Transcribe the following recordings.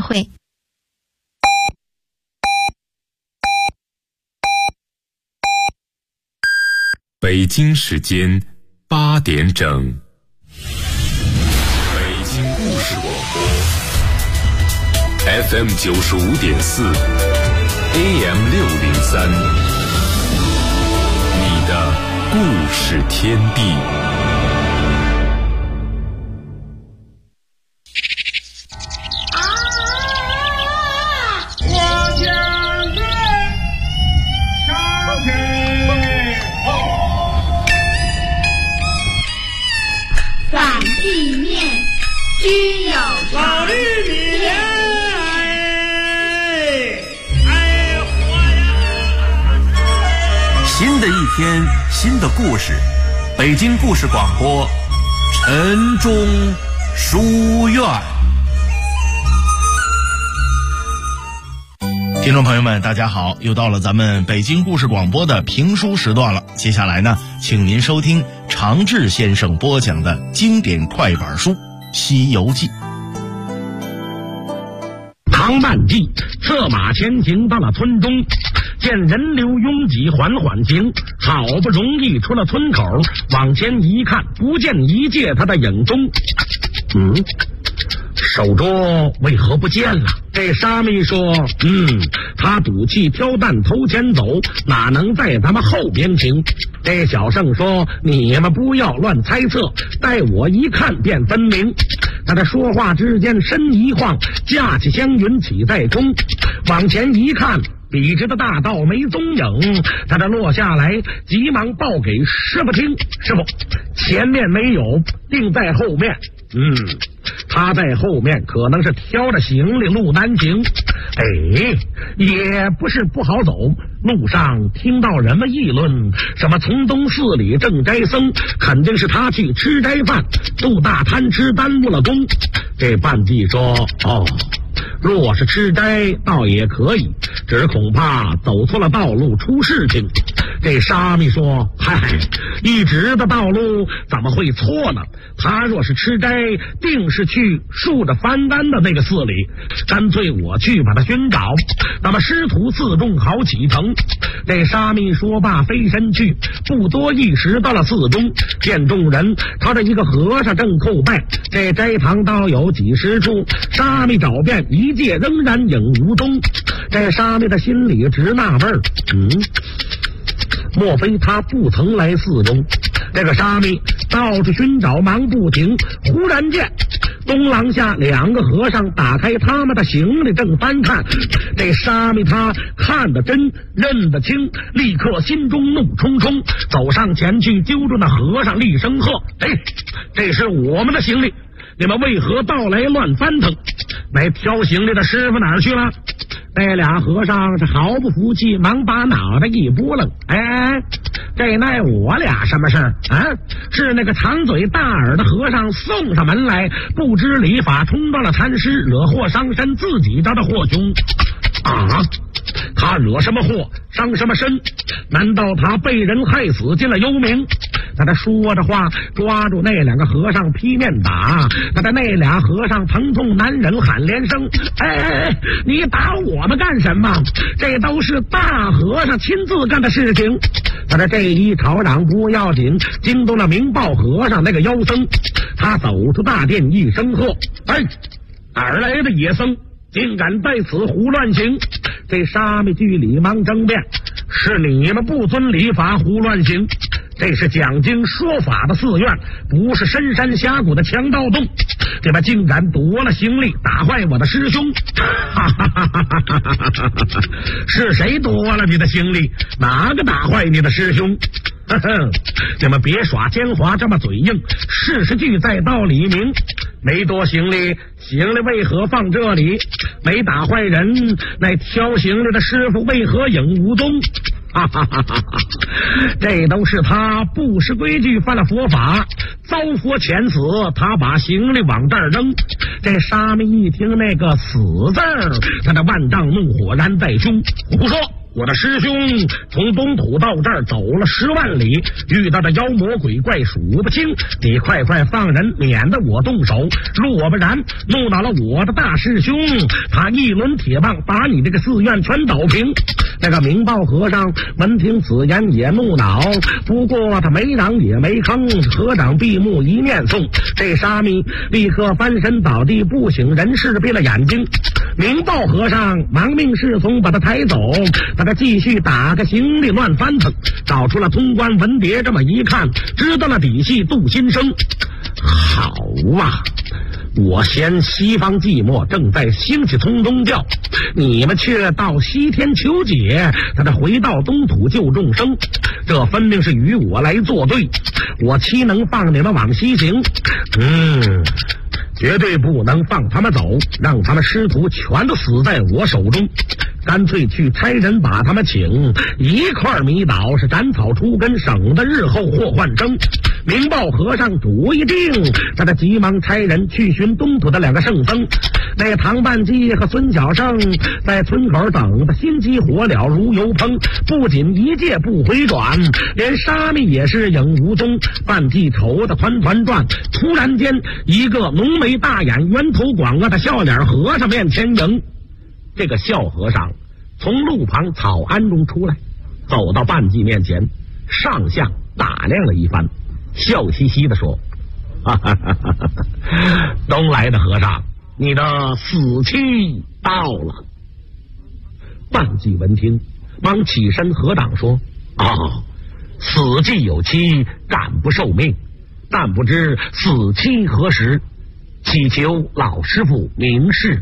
会。 北京时间8点整，北京故事广播 FM 95.4 AM 603，你的故事天地。 新的一天，新的故事，北京故事广播，晨钟书院。听众朋友们，大家好，又到了咱们北京故事广播的评书时段了。接下来呢，请您收听常志先生播讲的经典快板书《西游记》。 唐半记策马前行到了村中，见人流拥挤，缓缓行，好不容易出了村口，往前一看，不见一介他的影踪。手镯为何不见了？这沙弥说，他赌气挑担头前走，哪能在咱们后边行？这小圣说，你们不要乱猜测，待我一看便分明。他在说话之间身一晃，架起香云起在空，往前一看，笔直的大道没踪影。他这落下来，急忙报给师傅听，师傅前面没有，定在后面。他在后面可能是挑着行李路难行，也不是不好走。路上听到人们议论，什么从东寺里正斋僧，肯定是他去吃斋饭，肚大贪吃耽误了功。这半记说，若是吃斋倒也可以，只恐怕走错了道路出事情。这沙弥说，一直的道路怎么会错呢？他若是吃斋，定是去竖着翻单的那个寺里，干脆我去把他寻找，那么师徒四众好启程。这沙弥说罢飞身去，不多一时到了寺中，见众人朝着一个和尚正叩拜。这斋堂倒有几十处，沙弥找遍一界，仍然影无踪。这沙弥的心里直纳闷，莫非他不曾来寺中？这个沙弥到处寻找，忙不停。忽然间东廊下两个和尚打开他们的行李，正翻看。这沙弥他看得真，认得清，立刻心中怒冲冲，走上前去揪住那和尚，厉声喝，这是我们的行李，你们为何到来乱翻腾？来挑行李的师傅哪儿去了？那俩和尚是毫不服气，忙把脑袋一拨楞，这奈我俩什么事儿啊？是那个长嘴大耳的和尚送上门来，不知礼法，冲撞了禅师，惹祸伤身，自己招的祸凶他惹什么祸伤什么身？难道他被人害死进了幽冥？他说着话，抓住那两个和尚劈面打。那俩和尚疼痛难忍，喊连声，你打我们干什么？这都是大和尚亲自干的事情。这一吵嚷不要紧，惊动了明报和尚那个妖僧。他走出大殿，一声喝，哪儿来的野僧，竟敢在此胡乱行？这沙弥居里忙争辩，是你们不遵礼法胡乱行，这是讲经说法的寺院，不是深山峡谷的强盗洞，你们竟敢夺了行李，打坏我的师兄！是谁夺了你的行李？哪个打坏你的师兄？你们别耍奸猾，这么嘴硬，事实俱在，道理明。没夺行李，行李为何放这里？没打坏人，那挑行李的师傅为何影无踪？这都是他不识规矩，犯了佛法，遭佛遣死。他把行李往这儿扔。这沙弥一听那个死字儿，他的万丈怒火燃在胸，胡说！ 我的师兄从东土到这儿走了10万里，遇到的妖魔鬼怪数不清，你快放人，免得我动手。若不然怒恼了我的大师兄，他一轮铁棒把你这个寺院全捣平。那个明报和尚闻听此言也怒恼，不过他没嚷也没吭，合掌闭目一念诵，这沙弥立刻翻身倒地，不省人事，闭了眼睛。明报和尚忙命侍从把他抬走，把他继续打个行李乱翻腾，找出了通关文牒，这么一看，知道了底细，杜心生。好啊，我嫌西方寂寞，正在兴起从宗教，你们却到西天求解，他这回到东土救众生，这分明是与我来作对，我岂能放你们往西行？绝对不能放他们走，让他们师徒全都死在我手中，干脆去差人把他们请一块迷倒，是斩草除根，省得日后祸患生。明报和尚主意定，他急忙差人去寻东土的2个圣僧。那唐半基和孙小胜在村口等得心急火燎如油烹，不仅一介不回转，连沙弥也是影无踪。半记愁的团团转，突然间一个浓眉大眼圆头广额的笑脸和尚面前迎。这个笑和尚从路旁草庵中出来，走到半记面前，上下打量了一番，笑嘻嘻地说：东来的和尚，你的死期到了。半记闻听，忙起身合掌说：死既有期，暂不受命，但不知死期何时，祈求老师傅明示。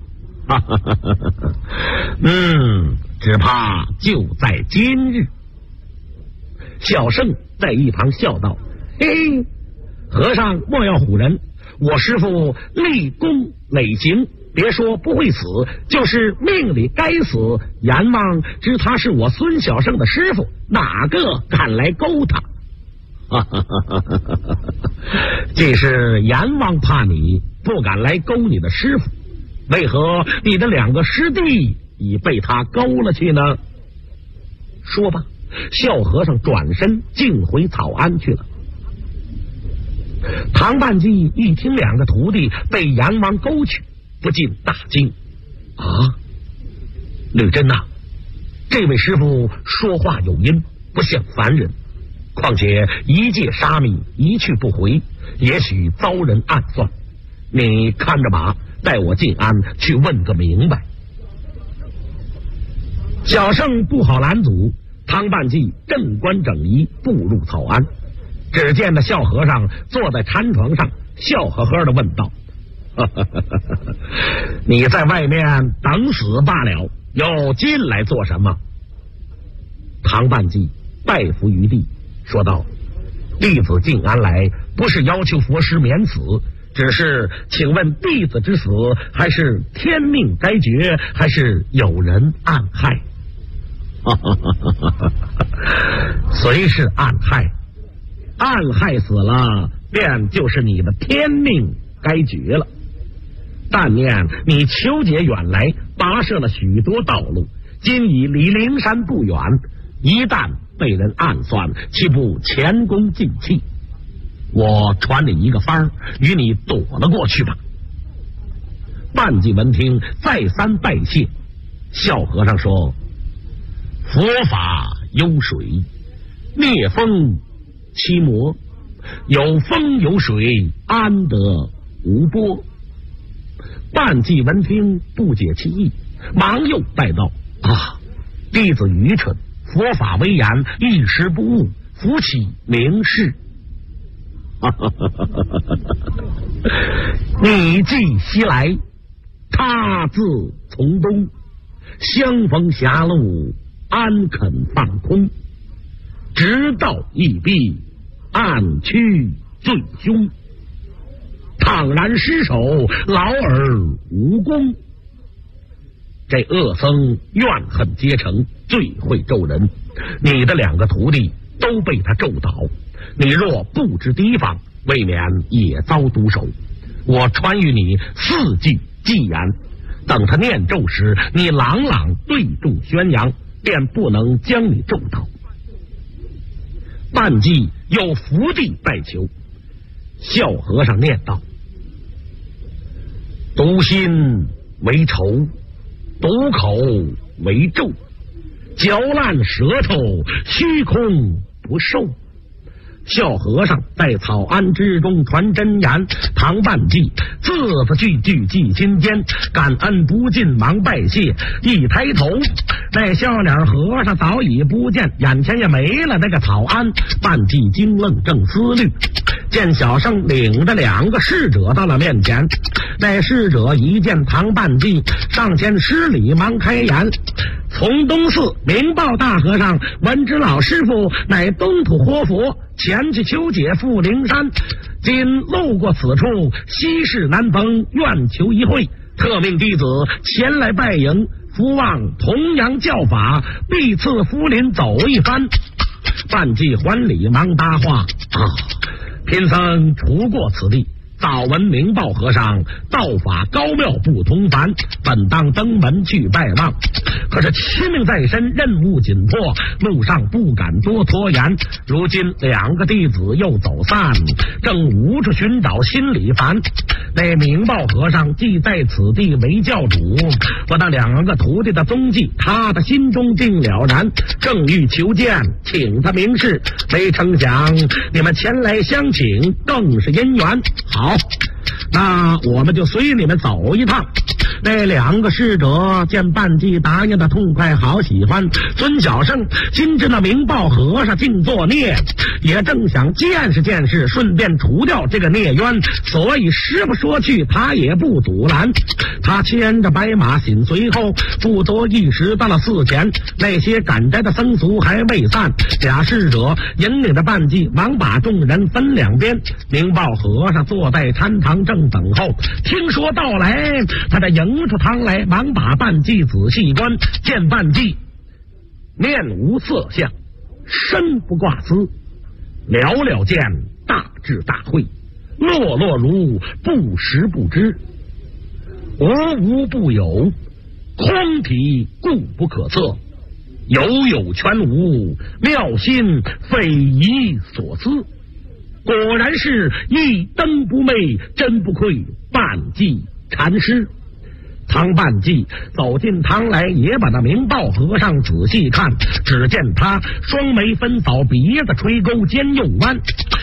只怕就在今日。小圣在一旁笑道：嘿，和尚莫要唬人，我师父立功累行，别说不会死，就是命里该死，阎王知他是我孙小圣的师父，哪个敢来勾他？这是阎王怕你，不敢来勾你的师父，为何你的2个师弟已被他勾了去呢？说吧，笑和尚转身径回草庵去了。唐半记一听2个徒弟被阎王勾去，不禁大惊：吕真呐，这位师傅说话有音，不像凡人，况且一介沙弥一去不回，也许遭人暗算，你看着马，带我进庵去问个明白。小圣不好拦阻，唐半记正官整仪步入草庵，只见那笑和尚坐在禅床上，笑呵呵地问道：你在外面等死罢了，又进来做什么？唐半记拜伏于地，说道：弟子进庵来，不是要求佛师免死，只是请问弟子之死，还是天命该绝，还是有人暗害？虽是暗害，暗害死了，便就是你的天命该绝了。但念你求解远来，跋涉了许多道路，今已离灵山不远，一旦被人暗算，岂不前功尽弃？我传你一个方，与你躲了过去吧。半记闻听，再三拜谢。笑和尚说：佛法有水，灭风其魔，有风有水，安得无波？半记闻听，不解其意，忙又拜道：弟子愚蠢，佛法威严，一时不悟，扶起明示。你既西来，他自从东，相逢狭路，安肯放空？直到义毙，暗去最凶。倘然失手，劳而无功。这恶僧怨恨皆成，最会咒人，你的2个徒弟都被他咒倒，你若不知提防，未免也遭毒手。我传与你4句偈言，等他念咒时，你朗朗对众宣扬， 便不能将你重讨。半骑又伏地拜求，孝和尚念道：独心为仇，毒口为咒，嚼烂舌头，虚空不受。孝和尚在草庵之中传真言，唐半骑字字句句记心间，感恩不尽忙拜谢。一抬头，那笑脸和尚早已不见，眼前也没了那个草庵。半骑惊愣，正思虑，见小圣领着2个侍者到了面前。那侍者一见唐半骑，上前施礼，忙开言：从东寺明报大和尚闻知老师傅乃东土活佛，前去求解富灵山，今路过此处，稀世难逢，愿求一会，特命弟子前来拜迎，福望同阳教法，必赐福临走一番。半骑还礼，忙搭话：贫僧除过此地，早闻明报和尚道法高妙不同凡，本当登门去拜望，可是亲命在身，任务紧迫，路上不敢多拖延。如今2个弟子又走散，正无处寻找，心里烦。那明报和尚既在此地为教主，我那2个徒弟的踪迹，他的心中定了然，正欲求见，请他明示。没成想你们前来相请，更是姻缘。好，那我们就随你们走一趟。那2个侍者见半骑答应的痛快，好喜欢。孙小圣心知那明报和尚竟作孽，也正想见识见识，顺便除掉这个孽冤，所以师傅说去，他也不阻拦。他牵着白马紧随后，不多一时到了寺前，那些赶斋的僧俗还未散，俩侍者引领着半骑，忙把众人分2边。明报和尚坐在禅堂正等候，听说到来，他这迎出堂来，忙把半骑仔细观，见半骑面无色相，身不挂丝，寥寥见大智大慧，落落如不识不知，无无不有，空体故不可测，有有全无，妙心非遗所思。果然是一灯不昧，真不愧半骑禅师。唐半骑走进堂来，也把那明报和尚仔细看，只见他双眉分扫，鼻子垂钩，肩又弯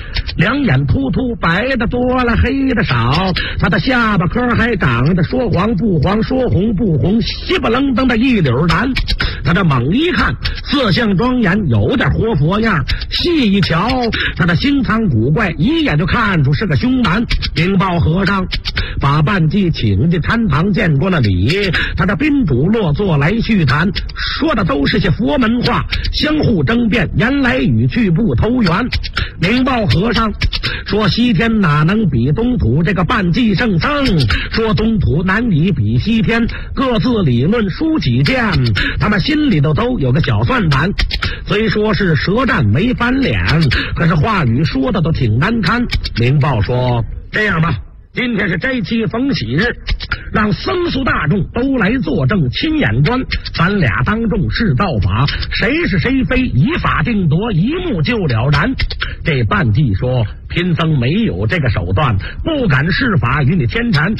，2眼突突，白的多了，黑的少，他的下巴颏还长着说黄不黄，说红不红，稀不愣登的一绺蓝。他这猛一看，色相庄严，有点活佛样，细一瞧，他的心藏古怪，一眼就看出是个凶男。明报和尚把半骑请进禅堂，见过了礼，他的宾主落座来叙谈，说的都是些佛门话，相互争辩，言来语去不投缘。明报和尚说西天哪能比东土这个半骑圣僧，说东土难以比西天，各自理论书几件，他们心里头都有个小算盘，虽说是舌战没翻脸，可是话语说的都挺难堪。明报说这样吧，今天是斋期逢喜日，让僧俗大众都来作证，亲眼观，咱俩当众试道法，谁是谁非，以法定夺，一目就了然。这半骑说贫僧没有这个手段，不敢施法与你牵缠。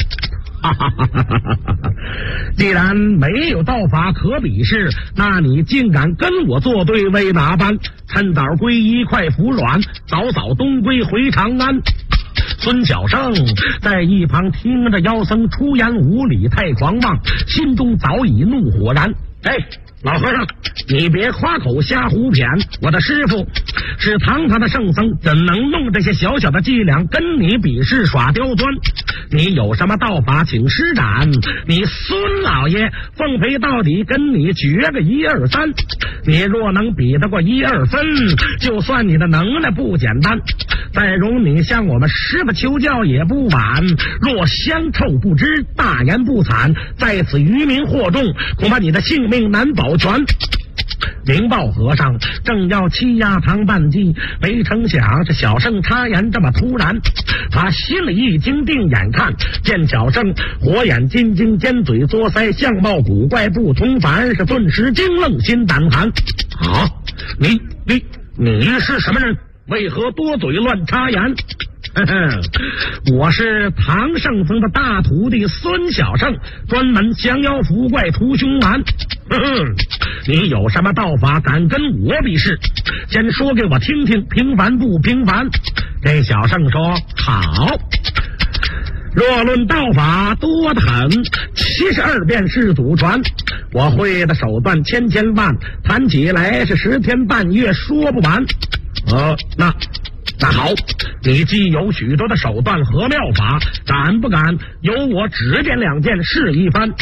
既然没有道法可比试，那你竟敢跟我作对，为哪般？趁早皈依，快服软，早早东归回长安。孙小圣在一旁听着妖僧出言无礼，太狂妄，心中早已怒火燃。老和尚，你别夸口瞎胡谝，我的师傅是堂堂的圣僧，怎能弄这些小小的伎俩跟你比试耍刁钻？你有什么道法请施展，你孙老爷奉陪到底，跟你决个1、2、3。你若能比得过1、2分，就算你的能耐不简单，再容你向我们师傅求教也不晚。若香臭不知，大言不惭，在此渔民惑众，恐怕你的性命难保全。 灵豹和尚正要欺压唐半记，没成想这小圣插言这么突然，他心里一惊，定眼看见小圣火眼金睛，尖嘴作腮，相貌古怪不同凡，是顿时惊愣心胆寒。啊，你是什么人？为何多嘴乱插言？我是唐圣宗的大徒弟孙小圣，专门降妖伏怪除凶顽。你有什么道法敢跟我比试？先说给我听听，平凡不平凡？这小圣说好。若论道法多得很，72变是祖传，我会的手段千千万，谈起来是10天半月说不完。那好，你既有许多的手段和妙法，敢不敢由我指点2件试一番？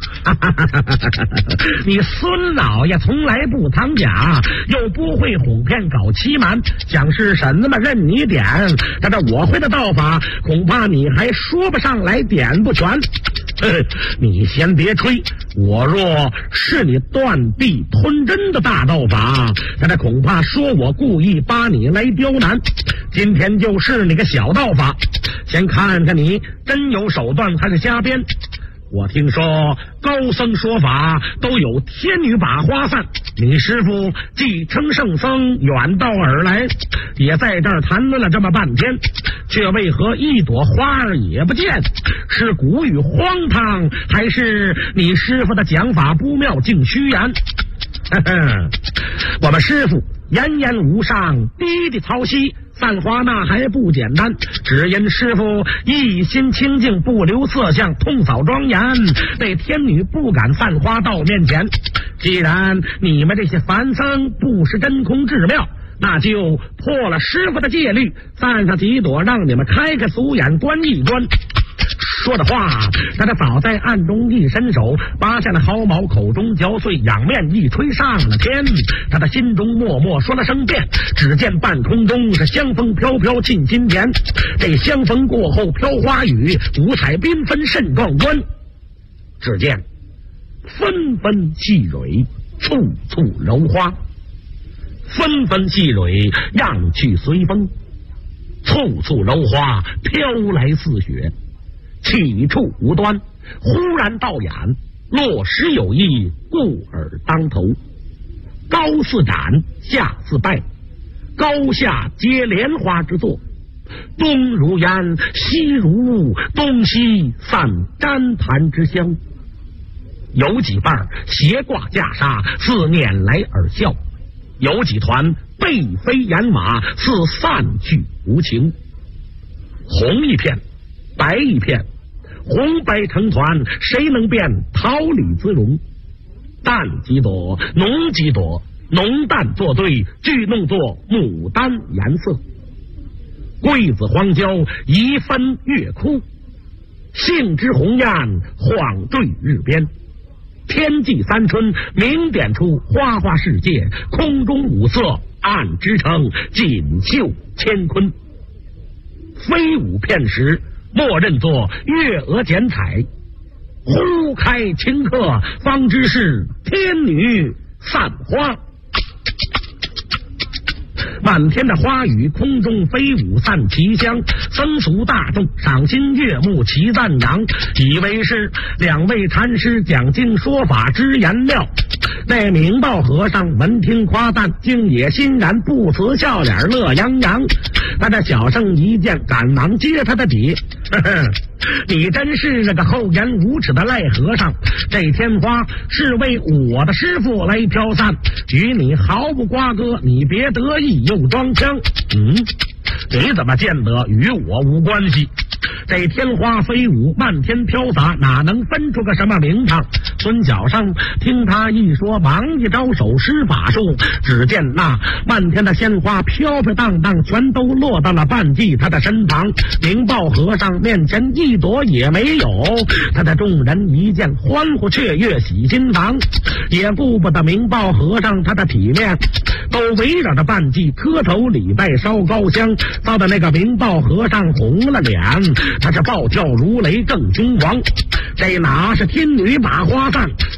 你孙老爷从来不藏假，又不会哄骗搞欺瞒，想是神嘛任你点，但这我会的道法，恐怕你还说不上来，点不全。你先别吹，我若是你断臂吞针的大道法，那他恐怕说我故意把你来刁难。今天就是你个小道法，先看看你真有手段还是瞎编。我听说高僧说法都有天女把花散，你师傅既称圣僧远道而来，也在这儿谈论了这么半天，却为何一朵花儿也不见？是古语荒唐，还是你师傅的讲法不妙竟虚言？我们师傅言言无上，滴滴操息，散花那还不简单，只因师傅一心清净，不留色相，痛扫庄严，被天女不敢散花到面前。既然你们这些凡僧不识真空至妙，那就破了师傅的戒律，散上几朵，让你们开开俗眼观一观。说的话，他早在暗中一伸手，拔下了毫毛，口中嚼碎，仰面一吹上了天。他的心中默默说了声变，只见半空中是香风飘飘沁心田，这香风过后飘花雨，五彩缤纷甚壮观。只见纷纷细蕊，簇簇柔花，纷纷细蕊漾去随风，簇簇柔花飘来似雪，起处无端，忽然到眼，落实有意，故而当头。高似斩，下似拜，高下皆莲花之作，东如烟，西如雾，东西散沾檀之香。有几瓣斜挂袈裟，似拈来而笑；有几团背飞雁马，似散去无情。红一片，白一片，红白成团，谁能辨桃李姿容？淡几朵，浓几朵，浓淡作对，俱弄作牡丹颜色。桂子黄椒，一分月枯；杏枝红艳，晃坠日边。天际三春，明点出花花世界；空中五色，暗支撑锦绣乾坤。飞舞片时，默认作月娥剪彩；忽开顷刻，方知是天女散花。满天的花雨，空中飞舞散奇香，僧俗大众赏心悦目，齐赞扬，以为是2位禅师讲经说法之言料。那明报和尚闻听夸赞，竟也欣然，不辞笑脸乐洋洋。他的小圣一见，赶忙接他的底。你真是那个厚颜无耻的赖和尚，这天花是为我的师傅来飘散，与你毫不瓜葛，你别得意又装腔。你怎么见得与我无关系？这天花飞舞，漫天飘洒，哪能分出个什么名堂？孙小圣听他一说，忙一招手施法术，只见那漫天的鲜花飘飘荡荡，全都落到了半记他的身旁。明报和尚面前一朵也没有，他的众人一见，欢呼雀跃喜心房，也顾不得明报和尚他的体面，都围绕着半记磕头礼拜烧高香，遭的那个明报和尚红了脸，他是暴跳如雷更凶狂。这哪是天女把花散，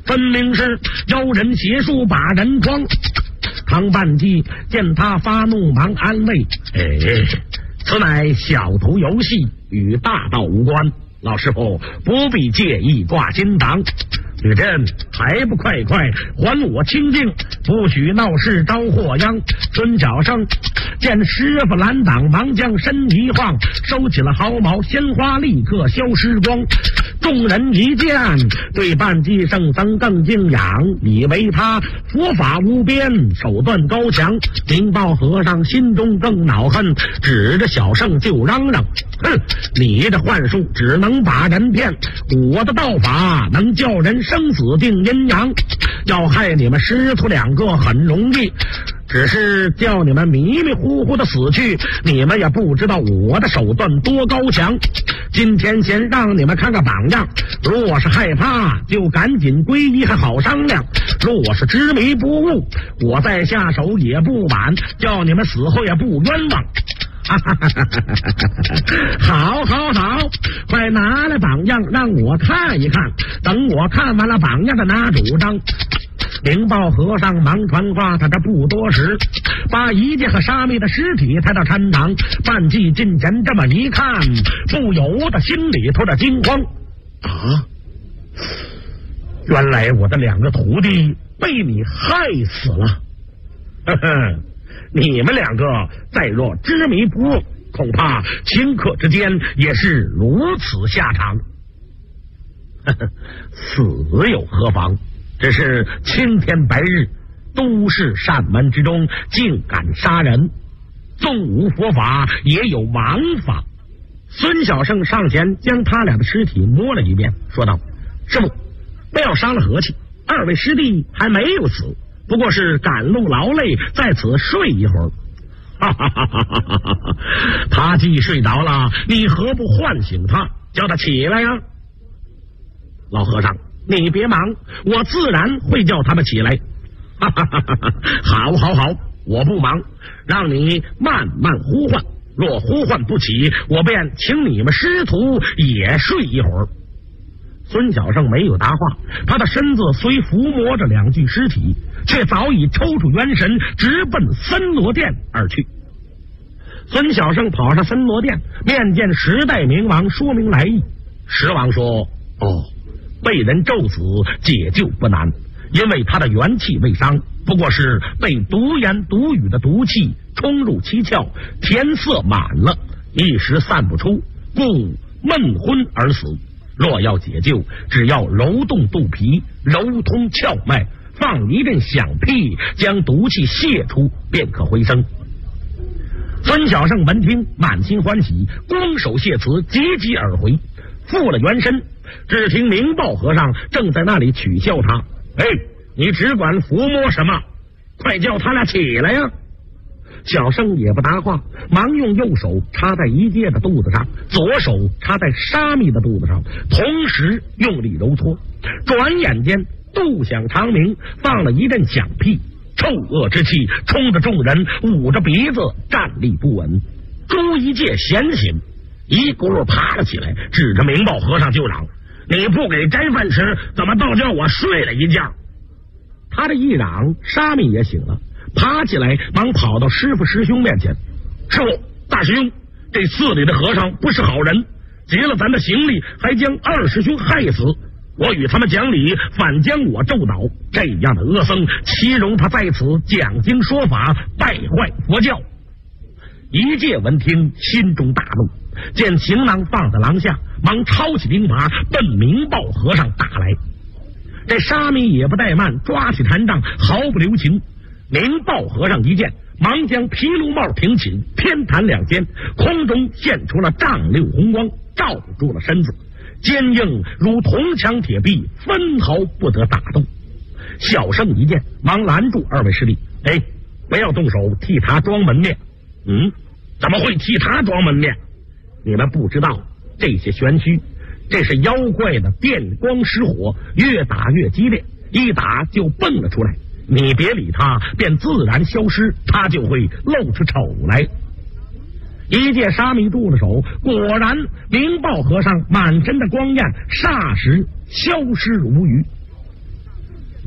分明是妖人邪术把人诓。唐半记见他发怒，忙安慰：此乃小徒游戏，与大道无关。老师傅不必介意挂金档。吕震还不快快还我清净，不许闹事招祸殃。孙小生见师傅拦挡，忙将身一晃，收起了毫毛，鲜花立刻消失光。众人一见，对半记圣僧更敬仰，以为他佛法无边，手段高强。灵报和尚心中更恼恨，指着小圣就嚷嚷：哼，你的幻术只能把人骗，我的道法能叫人生死定阴阳。要害你们师徒两个很容易，只是叫你们迷迷糊糊的死去，你们也不知道我的手段多高强。今天先让你们看个榜样，如果是害怕就赶紧皈依还好商量，如果是执迷不悟，我再下手也不晚，叫你们死后也不冤枉。好好好，快拿来榜样让我看一看，等我看完了榜样的拿主张。灵报和尚忙传话，他这不多时，把一介和沙弥的尸体抬到禅堂。半记近前这么一看，不由得心里头的惊慌啊！原来我的两个徒弟被你害死了。呵呵，你们两个再若执迷不悟，恐怕顷刻之间也是如此下场。呵呵，死有何妨？只是青天白日，都市善门之中，竟敢杀人，纵无佛法，也有王法。孙小圣上前将他俩的尸体摸了一遍，说道：师父，不要伤了和气，二位师弟还没有死，不过是赶路劳累，在此睡一会儿。他既睡着了，你何不唤醒他，叫他起来呀？老和尚，你别忙，我自然会叫他们起来。好好好，我不忙，让你慢慢呼唤，若呼唤不起，我便请你们师徒也睡一会儿。孙小圣没有答话，他的身子虽抚摸着两具尸体，却早已抽出元神，直奔森罗殿而去。孙小圣跑上森罗殿，面见十代明王，说明来意。十王说：被人咒死，解救不难，因为他的元气未伤，不过是被毒言毒语的毒气冲入七窍，天色满了，一时散不出，故闷昏而死。若要解救，只要揉动肚皮，揉通窍脉，放一阵响屁，将毒气泄出，便可回生。孙小圣闻听，满心欢喜，光手谢辞，急急而回，复了元身。只听明报和尚正在那里取笑他：你只管抚摸什么？快叫他俩起来呀！小圣也不答话，忙用右手插在一介的肚子上，左手插在沙弥的肚子上，同时用力揉搓。转眼间肚响长鸣，放了一阵响屁，臭恶之气冲着众人捂着鼻子站立不稳。朱一介闲醒，一咕噜爬了起来，指着明报和尚就嚷：你不给斋饭吃，怎么倒叫我睡了一觉？他这一嚷，沙弥也醒了，爬起来忙跑到师傅师兄面前：师傅，大师兄，这寺里的和尚不是好人，劫了咱的行李，还将二师兄害死，我与他们讲理，反将我咒倒，这样的恶僧岂容他在此讲经说法，败坏佛教？一介闻听，心中大怒，见行囊放在廊下，忙抄起钉耙奔明报和尚打来。这沙弥也不怠慢，抓起禅杖，毫不留情。明报和尚一见，忙将皮卢帽挺起，偏袒两肩，空中现出了丈六红光，罩住了身子，坚硬如铜墙铁壁，分毫不得打动。小圣一见，忙拦住二位师弟：不要动手替他装门面。怎么会替他装门面？你们不知道这些玄虚，这是妖怪的电光石火，越打越激烈，一打就蹦了出来，你别理他，便自然消失，他就会露出丑来。一介沙弥住了手，果然明报和尚满身的光焰霎时消失如无余。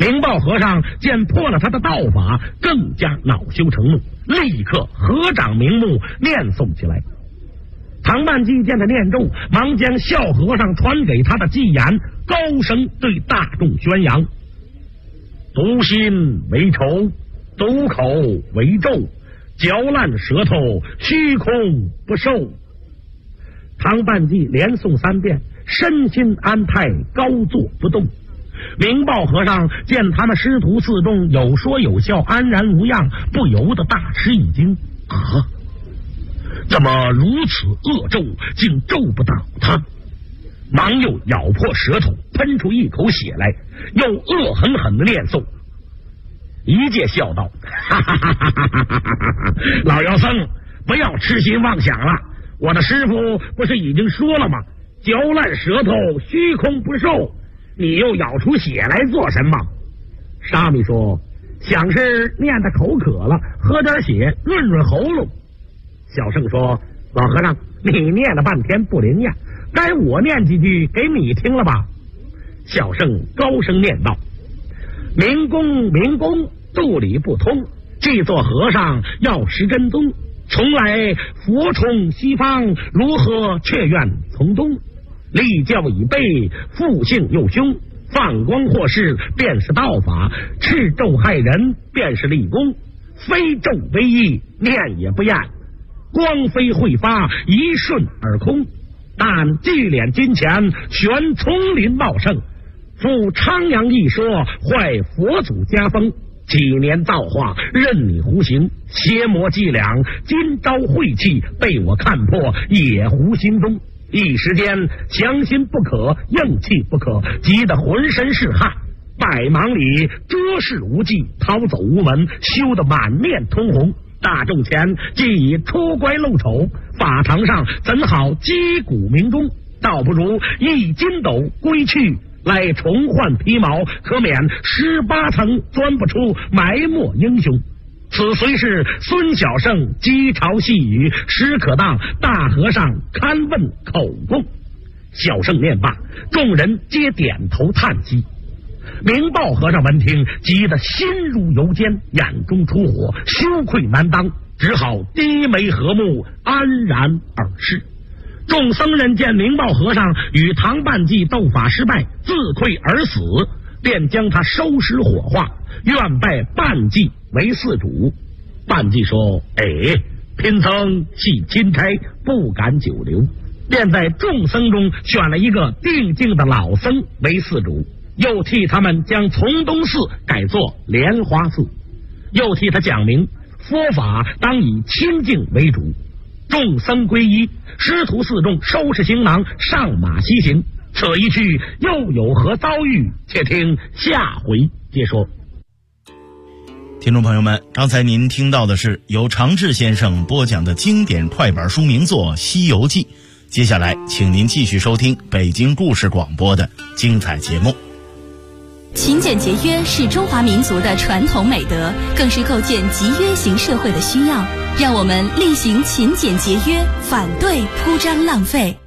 灵豹和尚见破了他的道法，更加恼羞成怒，立刻合掌明目念诵起来。唐半记见他念咒，忙将笑和尚传给他的偈言高声对大众宣扬：毒心为仇，毒口为咒，嚼烂舌头，虚空不受。唐半记连诵3遍，身心安泰，高坐不动。灵豹和尚见他们师徒四众有说有笑，安然无恙，不由得大吃一惊。怎么如此恶咒，竟咒不倒他？忙又咬破舌头，喷出一口血来，又恶狠狠的念诵。一介笑道：哈哈哈哈哈哈！老妖僧，不要痴心妄想了，我的师傅不是已经说了吗？嚼烂舌头，虚空不受，你又咬出血来做什么？沙弥说：想是念得口渴了，喝点血润润喉咙。小圣说：老和尚，你念了半天不灵呀，该我念几句给你听了吧。小圣高声念道：明公明公，肚里不通，这座和尚要识真宗，从来佛冲西方，如何却愿从东？立教已备，复性又凶，放光惑世便是道法，斥咒害人便是立功，非咒为义，念也不厌，光飞会发，一瞬而空。但聚敛金钱，悬丛林茂盛，复昌阳一说，坏佛祖家风。几年造化，任你胡行，邪魔伎俩，今朝晦气，被我看破，野狐心中。一时间强心不可，硬气不可，急得浑身是汗，百忙里遮事无忌，逃走无门，羞得满面通红。大众前既已出乖露丑，法堂上怎好击鼓鸣钟？倒不如一筋斗归去，来重换皮毛，可免18层钻不出埋没英雄。此虽是孙小圣讥嘲细语，实可当大和尚勘问口供。小圣念罢，众人皆点头叹息。明豹和尚闻听，急得心如油煎，眼中出火，羞愧难当，只好低眉和目，安然而逝。众僧人见明豹和尚与唐半记斗法失败，自愧而死，便将他收尸火化，愿拜半记为寺主。半记说：贫僧系钦差，不敢久留，便在众僧中选了一个定静的老僧为寺主，又替他们将从东寺改作莲花寺，又替他讲明佛法当以清净为主。众僧归依，师徒四众收拾行囊，上马西行。此一去又有何遭遇？且听下回接说。 听众朋友们，刚才您听到的是由常志先生播讲的经典快板书名作《西游记》。接下来请您继续收听北京故事广播的精彩节目。 勤俭节约是中华民族的传统美德，更是构建集约型社会的需要。让我们力行勤俭节约，反对铺张浪费。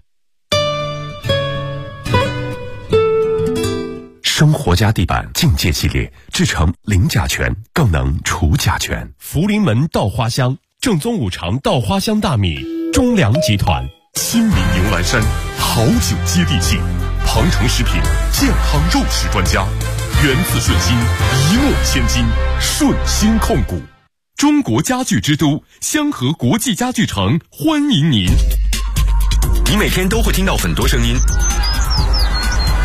生活家地板境界系列制成零甲醛，更能除甲醛。 福临门稻花香，正宗五常稻花香大米，中粮集团。 亲民迎来山，好酒接地气。庞城食品健康肉食专家，源自顺心，一诺千金，顺心控股。中国家具之都香河国际家具城欢迎您。你每天都会听到很多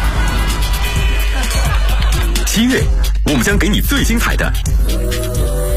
声音。7月，我们将给你最精彩的